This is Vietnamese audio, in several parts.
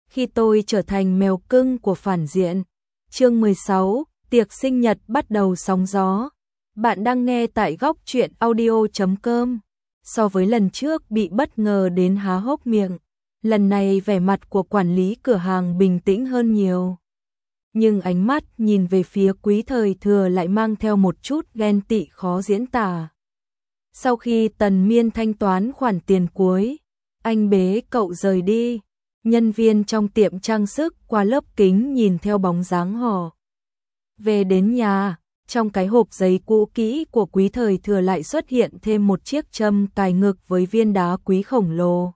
khi tôi trở thành mèo cưng của phản diện. Chương 16, tiệc sinh nhật bắt đầu sóng gió. Bạn đang nghe tại góc truyện audio.com. So với lần trước bị bất ngờ đến há hốc miệng, lần này vẻ mặt của quản lý cửa hàng bình tĩnh hơn nhiều. Nhưng ánh mắt nhìn về phía Quý Thời Thừa lại mang theo một chút ghen tị khó diễn tả. Sau khi Tần Miên thanh toán khoản tiền cuối, anh bế cậu rời đi. Nhân viên trong tiệm trang sức qua lớp kính nhìn theo bóng dáng họ. Về đến nhà, trong cái hộp giấy cũ kỹ của Quý Thời Thừa lại xuất hiện thêm một chiếc châm cài ngực với viên đá quý khổng lồ.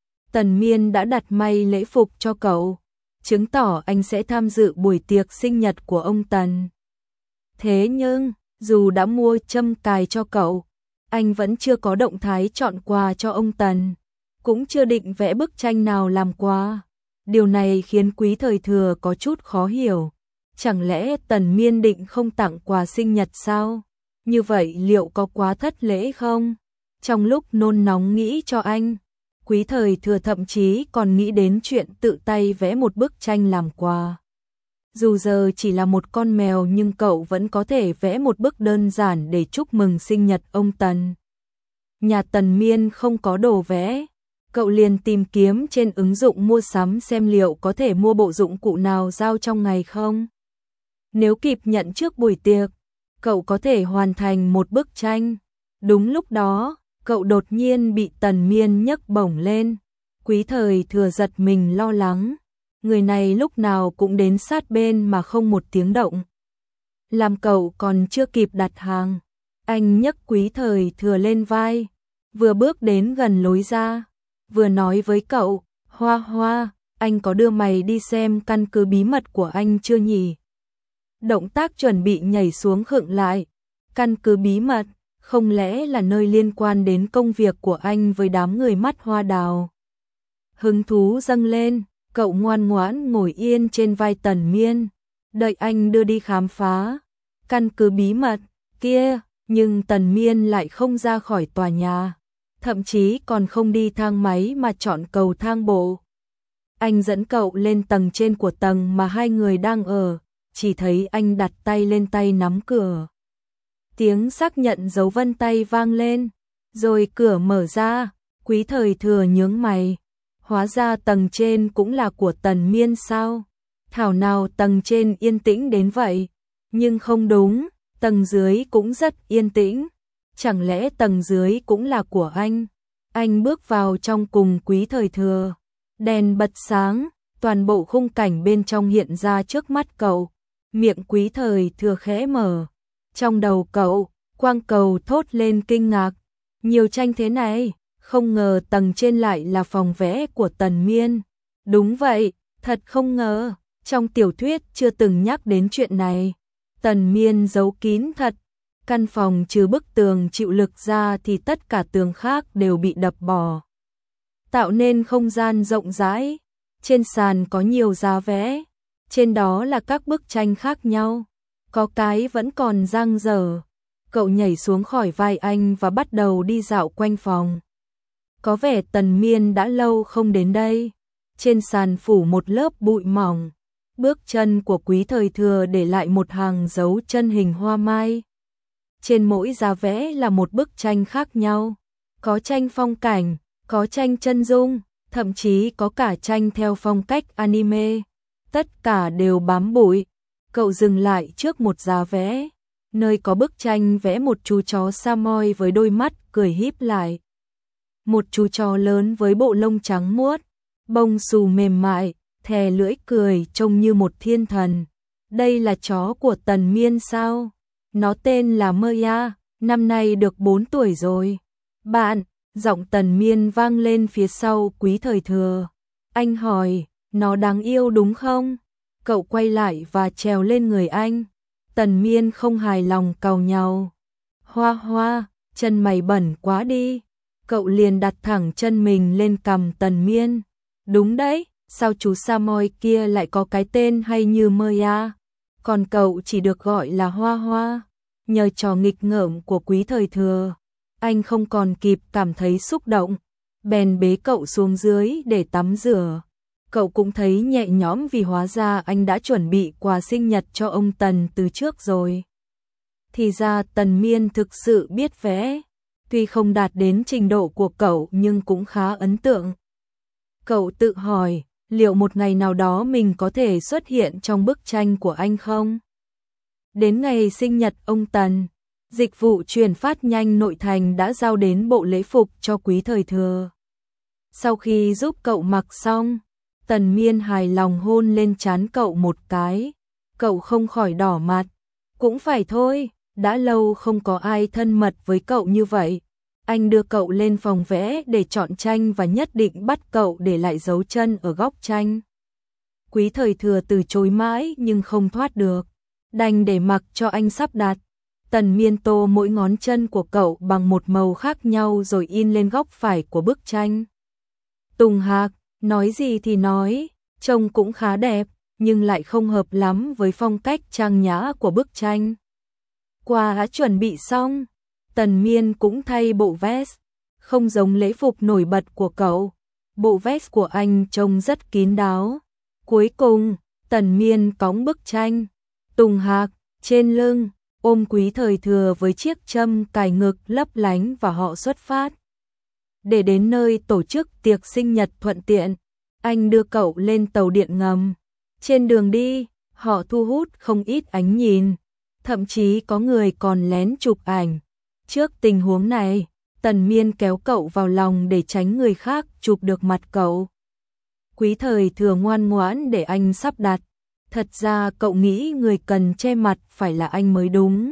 Tần Miên đã đặt may lễ phục cho cậu, chứng tỏ anh sẽ tham dự buổi tiệc sinh nhật của ông Tần. Thế nhưng, dù đã mua châm cài cho cậu, anh vẫn chưa có động thái chọn quà cho ông Tần, cũng chưa định vẽ bức tranh nào làm quà. Điều này khiến Quý Thời Thừa có chút khó hiểu. Chẳng lẽ Tần Miên định không tặng quà sinh nhật sao? Như vậy liệu có quá thất lễ không? Trong lúc nôn nóng nghĩ cho anh, Quý Thời Thừa thậm chí còn nghĩ đến chuyện tự tay vẽ một bức tranh làm quà. Dù giờ chỉ là một con mèo nhưng cậu vẫn có thể vẽ một bức đơn giản để chúc mừng sinh nhật ông Tần. Nhà Tần Miên không có đồ vẽ, cậu liền tìm kiếm trên ứng dụng mua sắm xem liệu có thể mua bộ dụng cụ nào giao trong ngày không. Nếu kịp nhận trước buổi tiệc, cậu có thể hoàn thành một bức tranh. Đúng lúc đó, cậu đột nhiên bị Tần Miên nhấc bổng lên. Quý Thời Thừa giật mình lo lắng. Người này lúc nào cũng đến sát bên mà không một tiếng động. Làm cậu còn chưa kịp đặt hàng, anh nhấc Quý Thời Thừa lên vai, vừa bước đến gần lối ra, vừa nói với cậu, Hoa Hoa, anh có đưa mày đi xem căn cứ bí mật của anh chưa nhỉ? Động tác chuẩn bị nhảy xuống khựng lại. Căn cứ bí mật, không lẽ là nơi liên quan đến công việc của anh với đám người mắt hoa đào? Hứng thú dâng lên, cậu ngoan ngoãn ngồi yên trên vai Tần Miên, đợi anh đưa đi khám phá căn cứ bí mật kia. Nhưng Tần Miên lại không ra khỏi tòa nhà, thậm chí còn không đi thang máy mà chọn cầu thang bộ. Anh dẫn cậu lên tầng trên của tầng mà hai người đang ở, chỉ thấy anh đặt tay lên tay nắm cửa. Tiếng xác nhận dấu vân tay vang lên, rồi cửa mở ra. Quý Thời Thừa nhướng mày, hóa ra tầng trên cũng là của Tần Miên sao? Thảo nào tầng trên yên tĩnh đến vậy? Nhưng không đúng, tầng dưới cũng rất yên tĩnh. Chẳng lẽ tầng dưới cũng là của anh? Anh bước vào trong cùng Quý Thời Thừa. Đèn bật sáng, toàn bộ khung cảnh bên trong hiện ra trước mắt cậu. Miệng Quý Thời Thừa khẽ mở. Trong đầu cậu, quang cầu thốt lên kinh ngạc. Nhiều tranh thế này, không ngờ tầng trên lại là phòng vẽ của Tần Miên. Đúng vậy, thật không ngờ, trong tiểu thuyết chưa từng nhắc đến chuyện này. Tần Miên giấu kín thật. Căn phòng trừ bức tường chịu lực ra thì tất cả tường khác đều bị đập bỏ, tạo nên không gian rộng rãi. Trên sàn có nhiều giá vẽ, trên đó là các bức tranh khác nhau, có cái vẫn còn dang dở. Cậu nhảy xuống khỏi vai anh và bắt đầu đi dạo quanh phòng. Có vẻ Tần Miên đã lâu không đến đây. Trên sàn phủ một lớp bụi mỏng, bước chân của Quý Thời Thừa để lại một hàng dấu chân hình hoa mai. Trên mỗi giá vẽ là một bức tranh khác nhau, có tranh phong cảnh, có tranh chân dung, thậm chí có cả tranh theo phong cách anime. Tất cả đều bám bụi. Cậu dừng lại trước một giá vẽ, nơi có bức tranh vẽ một chú chó Samoy với đôi mắt cười híp lại. Một chú chó lớn với bộ lông trắng muốt, bông xù mềm mại, thè lưỡi cười trông như một thiên thần. Đây là chó của Tần Miên sao? Nó tên là Maya, năm nay được 4 tuổi rồi. Bạn, giọng Tần Miên vang lên phía sau Quý Thời Thừa. Anh hỏi, nó đáng yêu đúng không? Cậu quay lại và trèo lên người anh. Tần Miên không hài lòng càu nhàu. Hoa Hoa, chân mày bẩn quá đi. Cậu liền đặt thẳng chân mình lên cằm Tần Miên. Đúng đấy, sao chú Samoy kia lại có cái tên hay như Maya? Còn cậu chỉ được gọi là Hoa Hoa. Nhờ trò nghịch ngợm của Quý Thời Thừa, anh không còn kịp cảm thấy xúc động, bèn bế cậu xuống dưới để tắm rửa. Cậu cũng thấy nhẹ nhõm vì hóa ra anh đã chuẩn bị quà sinh nhật cho ông Tần từ trước rồi. Thì ra Tần Miên thực sự biết vẽ, tuy không đạt đến trình độ của cậu nhưng cũng khá ấn tượng. Cậu tự hỏi, liệu một ngày nào đó mình có thể xuất hiện trong bức tranh của anh không? Đến ngày sinh nhật ông Tần, dịch vụ chuyển phát nhanh nội thành đã giao đến bộ lễ phục cho Quý Thời Thừa. Sau khi giúp cậu mặc xong, Tần Miên hài lòng hôn lên trán cậu một cái. Cậu không khỏi đỏ mặt. Cũng phải thôi, đã lâu không có ai thân mật với cậu như vậy. Anh đưa cậu lên phòng vẽ để chọn tranh và nhất định bắt cậu để lại dấu chân ở góc tranh. Quý Thời Thừa từ chối mãi nhưng không thoát được, đành để mặc cho anh sắp đặt. Tần Miên tô mỗi ngón chân của cậu bằng một màu khác nhau rồi in lên góc phải của bức tranh. Tùng Hạc, nói gì thì nói, trông cũng khá đẹp, nhưng lại không hợp lắm với phong cách trang nhã của bức tranh. Quà đã chuẩn bị xong, Tần Miên cũng thay bộ vest, không giống lễ phục nổi bật của cậu. Bộ vest của anh trông rất kín đáo. Cuối cùng, Tần Miên cõng bức tranh. Tùng Hạc, trên lưng, ôm Quý Thời Thừa với chiếc châm cài ngực lấp lánh và họ xuất phát. Để đến nơi tổ chức tiệc sinh nhật thuận tiện, anh đưa cậu lên tàu điện ngầm. Trên đường đi, họ thu hút không ít ánh nhìn, thậm chí có người còn lén chụp ảnh. Trước tình huống này, Tần Miên kéo cậu vào lòng để tránh người khác chụp được mặt cậu. Quý Thời Thừa ngoan ngoãn để anh sắp đặt. Thật ra cậu nghĩ người cần che mặt phải là anh mới đúng.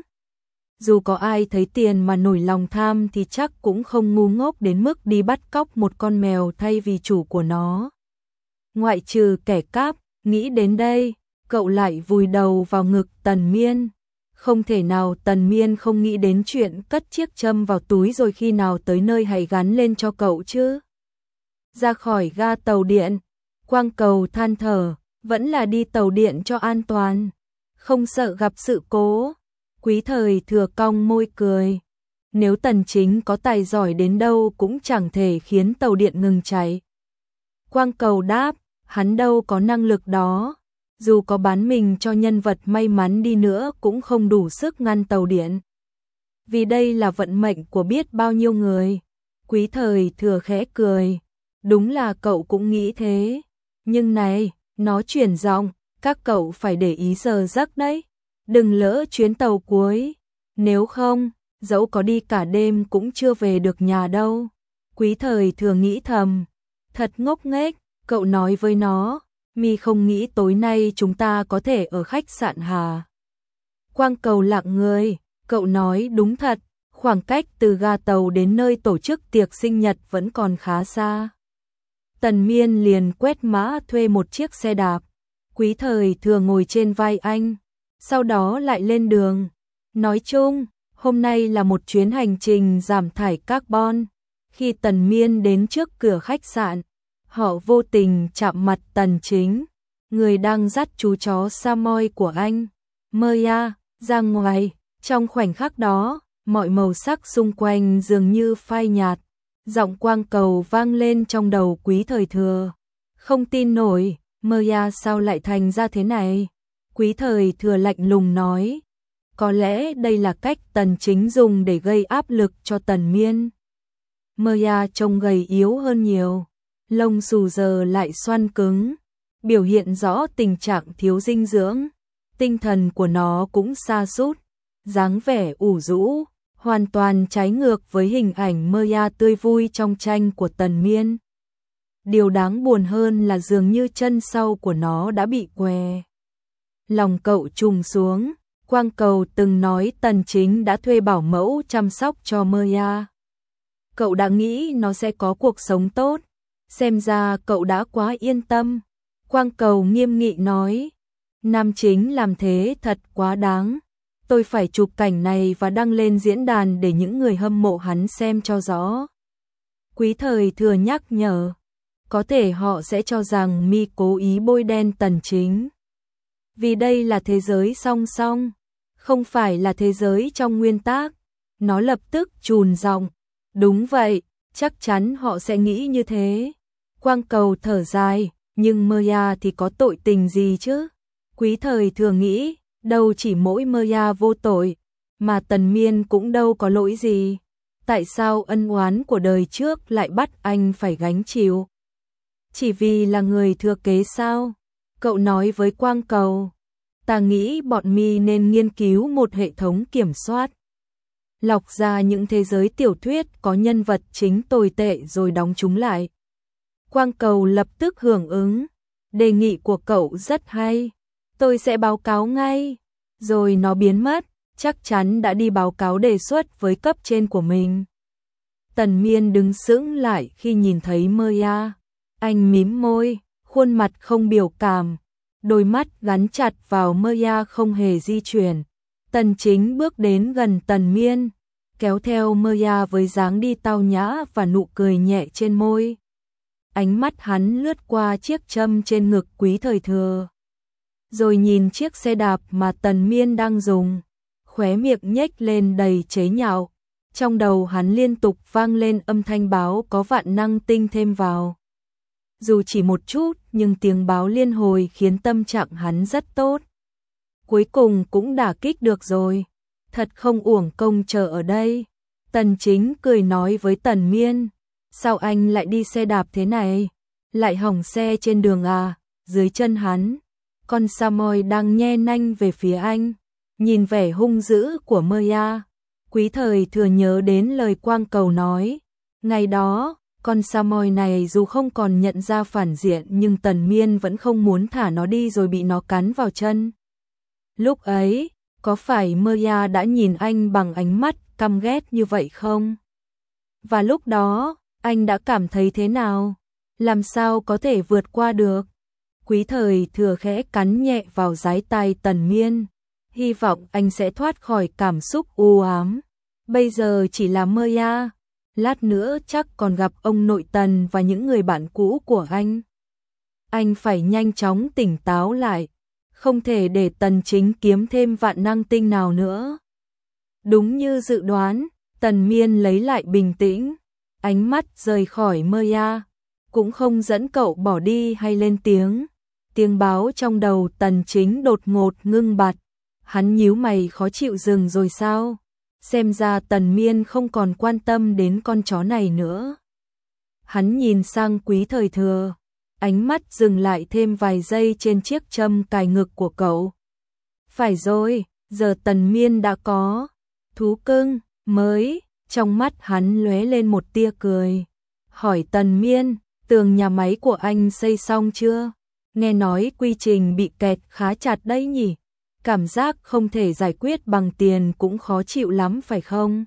Dù có ai thấy tiền mà nổi lòng tham thì chắc cũng không ngu ngốc đến mức đi bắt cóc một con mèo thay vì chủ của nó. Ngoại trừ kẻ cắp, nghĩ đến đây, cậu lại vùi đầu vào ngực Tần Miên. Không thể nào Tần Miên không nghĩ đến chuyện cất chiếc châm vào túi rồi khi nào tới nơi hãy gắn lên cho cậu chứ. Ra khỏi ga tàu điện, Quang Cầu than thở, vẫn là đi tàu điện cho an toàn, không sợ gặp sự cố. Quý Thời Thừa cong môi cười. Nếu Tần Chính có tài giỏi đến đâu cũng chẳng thể khiến tàu điện ngừng chạy. Quang Cầu đáp, hắn đâu có năng lực đó. Dù có bán mình cho nhân vật may mắn đi nữa cũng không đủ sức ngăn tàu điện. Vì đây là vận mệnh của biết bao nhiêu người. Quý Thời Thừa khẽ cười. Đúng là cậu cũng nghĩ thế. Nhưng này, nó chuyển giọng, các cậu phải để ý giờ giấc đấy. Đừng lỡ chuyến tàu cuối. Nếu không, dẫu có đi cả đêm cũng chưa về được nhà đâu. Quý Thời Thừa nghĩ thầm. Thật ngốc nghếch, cậu nói với nó. Mi không nghĩ tối nay chúng ta có thể ở khách sạn Hà. Quang Cầu lặng người, cậu nói đúng thật, khoảng cách từ ga tàu đến nơi tổ chức tiệc sinh nhật vẫn còn khá xa. Tần Miên liền quét mã thuê một chiếc xe đạp. Quý Thời Thừa ngồi trên vai anh, sau đó lại lên đường. Nói chung, hôm nay là một chuyến hành trình giảm thải carbon. Khi Tần Miên đến trước cửa khách sạn, họ vô tình chạm mặt Tần Chính, người đang dắt chú chó Samoy của anh, Maya, ra ngoài. Trong khoảnh khắc đó, mọi màu sắc xung quanh dường như phai nhạt. Giọng Quang Cầu vang lên trong đầu Quý Thời Thừa. Không tin nổi, Maya sao lại thành ra thế này? Quý Thời Thừa lạnh lùng nói. Có lẽ đây là cách Tần Chính dùng để gây áp lực cho Tần Miên. Maya trông gầy yếu hơn nhiều. Lông xù giờ lại xoăn cứng, biểu hiện rõ tình trạng thiếu dinh dưỡng. Tinh thần của nó cũng sa sút, dáng vẻ ủ rũ, hoàn toàn trái ngược với hình ảnh Maya tươi vui trong tranh của Tần Miên. Điều đáng buồn hơn là dường như chân sau của nó đã bị què. Lòng cậu trùng xuống, Quang Cầu từng nói Tần Chính đã thuê bảo mẫu chăm sóc cho Maya. Cậu đã nghĩ nó sẽ có cuộc sống tốt, xem ra cậu đã quá yên tâm. Quang Cầu nghiêm nghị nói, Nam Chính làm thế thật quá đáng. Tôi phải chụp cảnh này và đăng lên diễn đàn để những người hâm mộ hắn xem cho rõ. Quý Thời Thừa nhắc nhở, có thể họ sẽ cho rằng mi cố ý bôi đen Tần Chính. Vì đây là thế giới song song, không phải là thế giới trong nguyên tắc. Nó lập tức trùn giọng, đúng vậy, chắc chắn họ sẽ nghĩ như thế. Quang Cầu thở dài, Nhưng Maya thì có tội tình gì chứ? Quý Thời Thừa nghĩ, đâu chỉ mỗi Maya vô tội, mà Tần Miên cũng đâu có lỗi gì. Tại sao ân oán của đời trước lại bắt anh phải gánh chịu? Chỉ vì là người thừa kế sao? Cậu nói với Quang Cầu, ta nghĩ bọn mi nên nghiên cứu một hệ thống kiểm soát. Lọc ra những thế giới tiểu thuyết có nhân vật chính tồi tệ rồi đóng chúng lại. Quang Cầu lập tức hưởng ứng, đề nghị của cậu rất hay, tôi sẽ báo cáo ngay. Rồi nó biến mất, chắc chắn đã đi báo cáo đề xuất với cấp trên của mình. Tần Miên đứng sững lại khi nhìn thấy Maya. Anh mím môi, khuôn mặt không biểu cảm, đôi mắt gắn chặt vào Maya không hề di chuyển. Tần Chính bước đến gần Tần Miên, kéo theo Maya với dáng đi tao nhã và nụ cười nhẹ trên môi. Ánh mắt hắn lướt qua chiếc châm trên ngực Quý Thời Thừa, rồi nhìn chiếc xe đạp mà Tần Miên đang dùng, khóe miệng nhếch lên đầy chế nhạo. Trong đầu hắn liên tục vang lên âm thanh báo có vạn năng tinh thêm vào. Dù chỉ một chút, nhưng tiếng báo liên hồi khiến tâm trạng hắn rất tốt. Cuối cùng cũng đả kích được rồi. Thật không uổng công chờ ở đây. Tần Chính cười nói với Tần Miên. Sao anh lại đi xe đạp thế này? Lại hỏng xe trên đường à? Dưới chân hắn, con Samoy đang nhe nanh về phía anh. Nhìn vẻ hung dữ của Maya, Quý Thời Thừa nhớ đến lời Quang Cầu nói. Ngày đó, con Samoy này dù không còn nhận ra phản diện nhưng Tần Miên vẫn không muốn thả nó đi rồi bị nó cắn vào chân. Lúc ấy, có phải Maya đã nhìn anh bằng ánh mắt căm ghét như vậy không? Và lúc đó, anh đã cảm thấy thế nào? Làm sao có thể vượt qua được? Quý Thời Thừa khẽ cắn nhẹ vào dái tai Tần Miên. Hy vọng anh sẽ thoát khỏi cảm xúc u ám. Bây giờ chỉ là Maya. Lát nữa chắc còn gặp ông nội Tần và những người bạn cũ của anh. Anh phải nhanh chóng tỉnh táo lại. Không thể để Tần Chính kiếm thêm vạn năng tinh nào nữa. Đúng như dự đoán, Tần Miên lấy lại bình tĩnh. Ánh mắt rời khỏi Maya. Cũng không dẫn cậu bỏ đi hay lên tiếng. Tiếng báo trong đầu Tần Chính đột ngột ngưng bặt. Hắn nhíu mày khó chịu dừng rồi sao? Xem ra Tần Miên không còn quan tâm đến con chó này nữa. Hắn nhìn sang Quý Thời Thừa, ánh mắt dừng lại thêm vài giây trên chiếc châm cài ngực của cậu. Phải rồi, giờ Tần Miên đã có thú cưng mới. Trong mắt hắn lóe lên một tia cười. Hỏi Tần Miên, tường nhà máy của anh xây xong chưa? Nghe nói quy trình bị kẹt khá chặt đấy nhỉ? Cảm giác không thể giải quyết bằng tiền cũng khó chịu lắm phải không?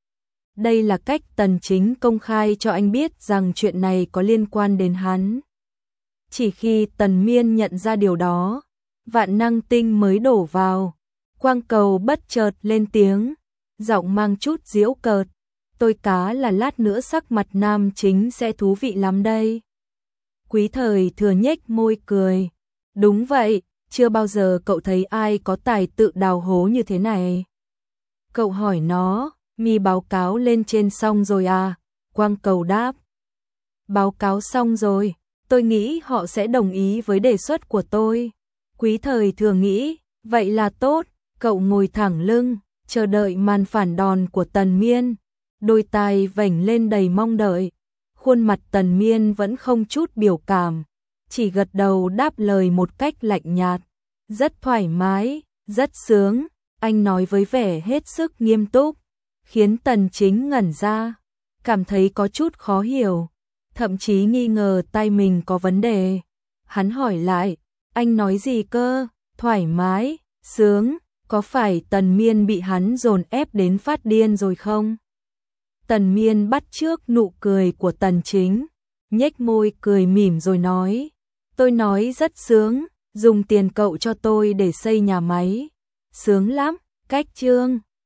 Đây là cách Tần Chính công khai cho anh biết rằng chuyện này có liên quan đến hắn. Chỉ khi Tần Miên nhận ra điều đó, vạn năng tinh mới đổ vào. Quang Cầu bất chợt lên tiếng, giọng mang chút giễu cợt. Tôi cá là lát nữa sắc mặt nam chính sẽ thú vị lắm đây. Quý Thời Thừa nhếch môi cười. Đúng vậy, chưa bao giờ cậu thấy ai có tài tự đào hố như thế này. Cậu hỏi nó, mi báo cáo lên trên xong rồi à? Quang Cầu đáp. Báo cáo xong rồi, tôi nghĩ họ sẽ đồng ý với đề xuất của tôi. Quý Thời Thừa nghĩ, vậy là tốt. Cậu ngồi thẳng lưng, chờ đợi màn phản đòn của Tần Miên. Đôi tai vểnh lên đầy mong đợi. Khuôn mặt Tần Miên vẫn không chút biểu cảm, chỉ gật đầu đáp lời một cách lạnh nhạt. Rất thoải mái, rất sướng, anh nói với vẻ hết sức nghiêm túc, khiến Tần Chính ngẩn ra, cảm thấy có chút khó hiểu, thậm chí nghi ngờ tay mình có vấn đề. Hắn hỏi lại, anh nói gì cơ? Thoải mái, sướng, có phải Tần Miên bị hắn dồn ép đến phát điên rồi không? Tần Miên bắt chước nụ cười của Tần Chính, nhếch môi cười mỉm rồi nói, tôi nói rất sướng, dùng tiền cậu cho tôi để xây nhà máy. Sướng lắm, cách chương.